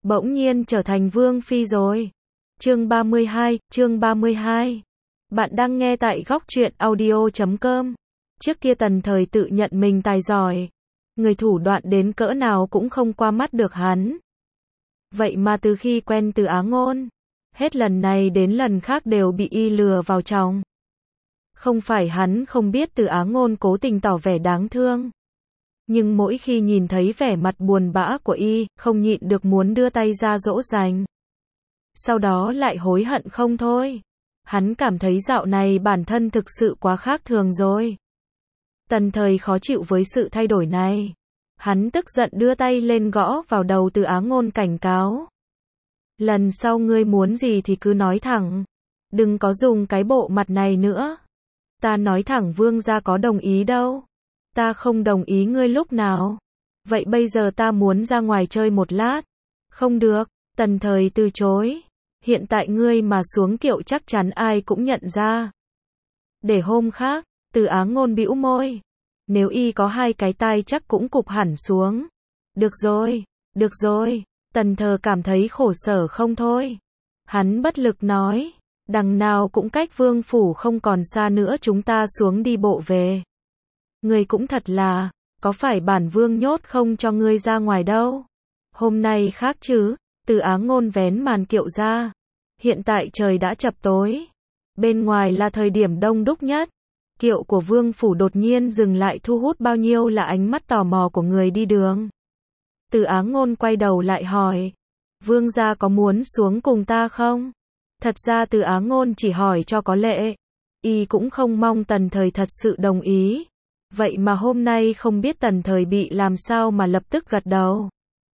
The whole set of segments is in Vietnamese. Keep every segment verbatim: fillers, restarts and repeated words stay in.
bỗng nhiên trở thành vương phi rồi. Chương ba mươi hai, chương ba mươi hai. Bạn đang nghe tại góc truyện audio chấm com. Trước kia Tần Thời tự nhận mình tài giỏi, người thủ đoạn đến cỡ nào cũng không qua mắt được hắn. Vậy mà từ khi quen Từ Á Ngôn, hết lần này đến lần khác đều bị y lừa vào trong. Không phải hắn không biết Từ Á Ngôn cố tình tỏ vẻ đáng thương, nhưng mỗi khi nhìn thấy vẻ mặt buồn bã của y, không nhịn được muốn đưa tay ra dỗ dành. Sau đó lại hối hận không thôi. Hắn cảm thấy dạo này bản thân thực sự quá khác thường rồi. Tần Thời khó chịu với sự thay đổi này. Hắn tức giận đưa tay lên gõ vào đầu Từ Á Ngôn cảnh cáo. Lần sau ngươi muốn gì thì cứ nói thẳng. Đừng có dùng cái bộ mặt này nữa. Ta nói thẳng vương gia có đồng ý đâu. Ta không đồng ý ngươi lúc nào. Vậy bây giờ ta muốn ra ngoài chơi một lát. Không được, Tần Thời từ chối. Hiện tại ngươi mà xuống kiệu chắc chắn ai cũng nhận ra. Để hôm khác, Từ Á Ngôn bĩu môi. Nếu y có hai cái tai chắc cũng cụp hẳn xuống. Được rồi, được rồi. Tần Thờ cảm thấy khổ sở không thôi. Hắn bất lực nói. Đằng nào cũng cách vương phủ không còn xa nữa, chúng ta xuống đi bộ về. Ngươi cũng thật là, có phải bản vương nhốt không cho ngươi ra ngoài đâu. Hôm nay khác chứ. Từ Á Ngôn vén màn kiệu ra. Hiện tại trời đã chập tối. Bên ngoài là thời điểm đông đúc nhất. Kiệu của vương phủ đột nhiên dừng lại, thu hút bao nhiêu là ánh mắt tò mò của người đi đường. Từ Á Ngôn quay đầu lại hỏi. Vương gia có muốn xuống cùng ta không? Thật ra Từ Á Ngôn chỉ hỏi cho có lệ. Y cũng không mong Tần Thời thật sự đồng ý. Vậy mà hôm nay không biết Tần Thời bị làm sao mà lập tức gật đầu.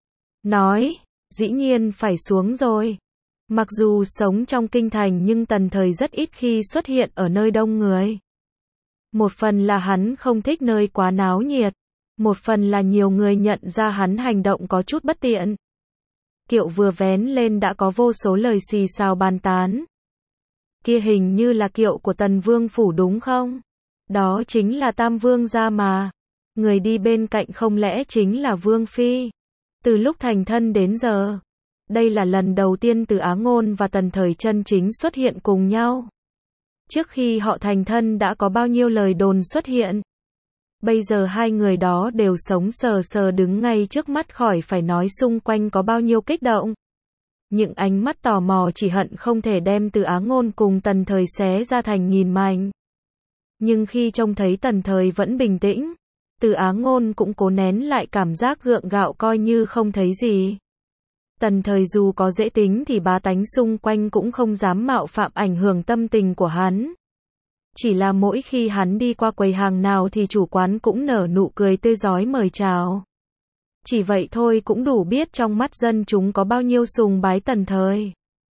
Nói, dĩ nhiên phải xuống rồi. Mặc dù sống trong kinh thành nhưng Tần Thời rất ít khi xuất hiện ở nơi đông người. Một phần là hắn không thích nơi quá náo nhiệt. Một phần là nhiều người nhận ra hắn hành động có chút bất tiện. Kiệu vừa vén lên đã có vô số lời xì xào bàn tán. Kia hình như là kiệu của Tần Vương phủ đúng không? Đó chính là Tam Vương gia mà. Người đi bên cạnh không lẽ chính là Vương Phi? Từ lúc thành thân đến giờ, đây là lần đầu tiên Từ Á Ngôn và Tần Thời chân chính xuất hiện cùng nhau. Trước khi họ thành thân đã có bao nhiêu lời đồn xuất hiện. Bây giờ hai người đó đều sống sờ sờ đứng ngay trước mắt, khỏi phải nói xung quanh có bao nhiêu kích động. Những ánh mắt tò mò chỉ hận không thể đem Từ Á Ngôn cùng Tần Thời xé ra thành nghìn mảnh. Nhưng khi trông thấy Tần Thời vẫn bình tĩnh, Từ Á Ngôn cũng cố nén lại cảm giác gượng gạo coi như không thấy gì. Tần Thời dù có dễ tính thì bá tánh xung quanh cũng không dám mạo phạm ảnh hưởng tâm tình của hắn. Chỉ là mỗi khi hắn đi qua quầy hàng nào thì chủ quán cũng nở nụ cười tươi rói mời chào. Chỉ vậy thôi cũng đủ biết trong mắt dân chúng có bao nhiêu sùng bái Tần Thời.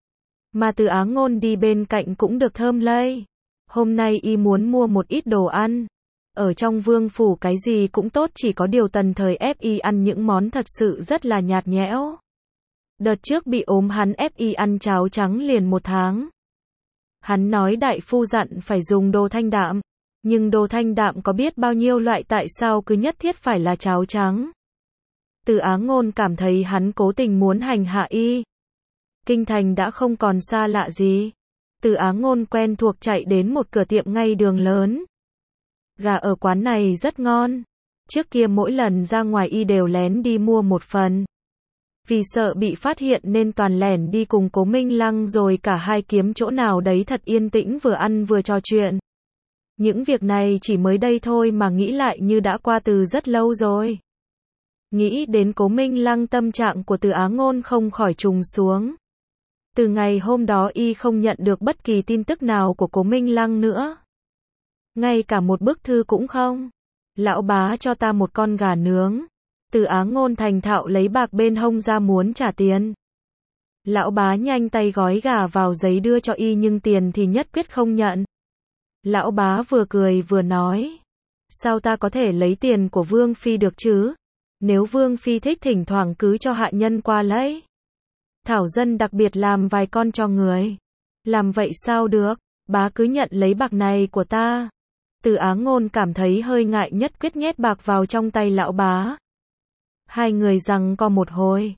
Mà Từ Á Ngôn đi bên cạnh cũng được thơm lây. Hôm nay y muốn mua một ít đồ ăn. Ở trong vương phủ cái gì cũng tốt, chỉ có điều Tần Thời ép y ăn những món thật sự rất là nhạt nhẽo. Đợt trước bị ốm hắn ép y ăn cháo trắng liền một tháng. Hắn nói đại phu dặn phải dùng đồ thanh đạm. Nhưng đồ thanh đạm có biết bao nhiêu loại, tại sao cứ nhất thiết phải là cháo trắng? Từ Á Ngôn cảm thấy hắn cố tình muốn hành hạ y. Kinh thành đã không còn xa lạ gì. Từ Á Ngôn quen thuộc chạy đến một cửa tiệm ngay đường lớn. Gà ở quán này rất ngon. Trước kia mỗi lần ra ngoài y đều lén đi mua một phần. Vì sợ bị phát hiện nên toàn lẻn đi cùng Cố Minh Lăng, rồi cả hai kiếm chỗ nào đấy thật yên tĩnh vừa ăn vừa trò chuyện. Những việc này chỉ mới đây thôi mà nghĩ lại như đã qua từ rất lâu rồi. Nghĩ đến Cố Minh Lăng, tâm trạng của Từ Á Ngôn không khỏi trùng xuống. Từ ngày hôm đó y không nhận được bất kỳ tin tức nào của Cố Minh Lăng nữa. Ngay cả một bức thư cũng không. Lão bá cho ta một con gà nướng. Từ Á Ngôn thành thạo lấy bạc bên hông ra muốn trả tiền. Lão bá nhanh tay gói gà vào giấy đưa cho y nhưng tiền thì nhất quyết không nhận. Lão bá vừa cười vừa nói. Sao ta có thể lấy tiền của Vương Phi được chứ? Nếu Vương Phi thích thỉnh thoảng cứ cho hạ nhân qua lấy. Thảo dân đặc biệt làm vài con cho người. Làm vậy sao được? Bá cứ nhận lấy bạc này của ta. Từ Á Ngôn cảm thấy hơi ngại, nhất quyết nhét bạc vào trong tay lão bá. Hai người giằng co một hồi.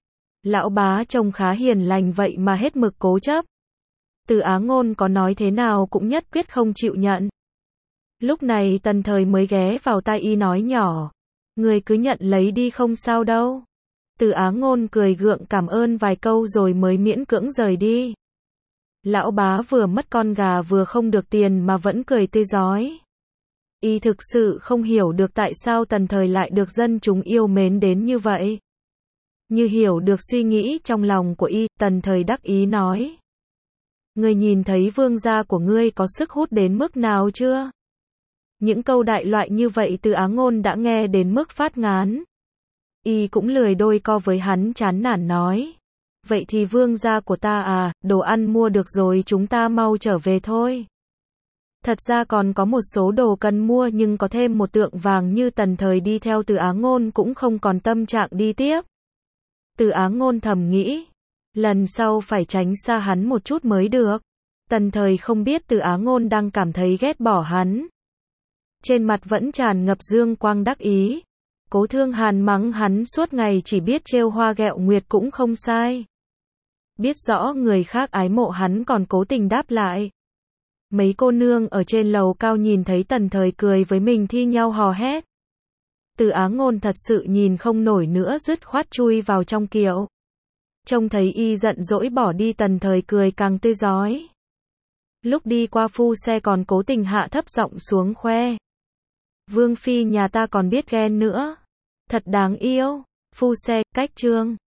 Lão bá trông khá hiền lành vậy mà hết mực cố chấp. Từ Á Ngôn có nói thế nào cũng nhất quyết không chịu nhận. Lúc này Tần Thời mới ghé vào tai y nói nhỏ. Người cứ nhận lấy đi không sao đâu. Từ Á Ngôn cười gượng cảm ơn vài câu rồi mới miễn cưỡng rời đi. Lão bá vừa mất con gà vừa không được tiền mà vẫn cười tươi rói. Y thực sự không hiểu được tại sao Tần Thời lại được dân chúng yêu mến đến như vậy. Như hiểu được suy nghĩ trong lòng của y, Tần Thời đắc ý nói. Ngươi nhìn thấy vương gia của ngươi có sức hút đến mức nào chưa? Những câu đại loại như vậy Từ Á Ngôn đã nghe đến mức phát ngán. Y cũng lười đôi co với hắn chán nản nói. Vậy thì vương gia của ta à, đồ ăn mua được rồi chúng ta mau trở về thôi. Thật ra còn có một số đồ cần mua nhưng có thêm một tượng vàng như Tần Thời đi theo Từ Á Ngôn cũng không còn tâm trạng đi tiếp. Từ Á Ngôn thầm nghĩ. Lần sau phải tránh xa hắn một chút mới được. Tần Thời không biết Từ Á Ngôn đang cảm thấy ghét bỏ hắn. Trên mặt vẫn tràn ngập dương quang đắc ý. Cố Thương Hàn mắng hắn suốt ngày chỉ biết trêu hoa ghẹo nguyệt cũng không sai. Biết rõ người khác ái mộ hắn còn cố tình đáp lại. Mấy cô nương ở trên lầu cao nhìn thấy Tần Thời cười với mình thi nhau hò hét. Từ Á Ngôn thật sự nhìn không nổi nữa dứt khoát chui vào trong kiệu. Trông thấy y giận dỗi bỏ đi Tần Thời cười càng tươi rói. Lúc đi qua phu xe còn cố tình hạ thấp giọng xuống khoe. Vương phi nhà ta còn biết ghen nữa. Thật đáng yêu. Phu xe, cách chương.